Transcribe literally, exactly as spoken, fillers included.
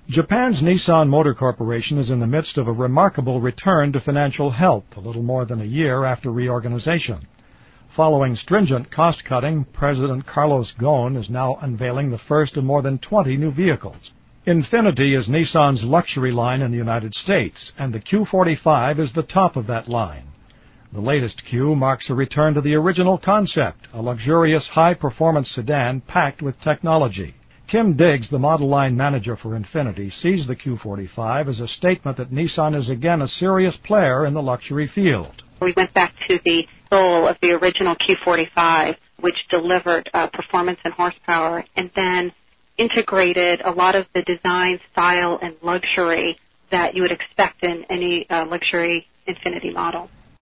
Japan's Nissan Motor Corporation is in the midst of a remarkable return to financial health a little more than a year after reorganization. Following stringent cost-cutting, President Carlos Ghosn is now unveiling the first of more than twenty new vehicles. Infiniti is Nissan's luxury line in the United States, and the Q forty-five is the top of that line. The latest Q marks a return to the original concept, a luxurious high-performance sedan packed with technology. Kim Diggs, the model line manager for Infiniti, sees the Q forty-five as a statement that Nissan is again a serious player in the luxury field. We went back to the soul of the original Q forty-five, which delivered uh, performance and horsepower, and then integrated a lot of the design, style, and luxury that you would expect in any uh, luxury Infiniti model.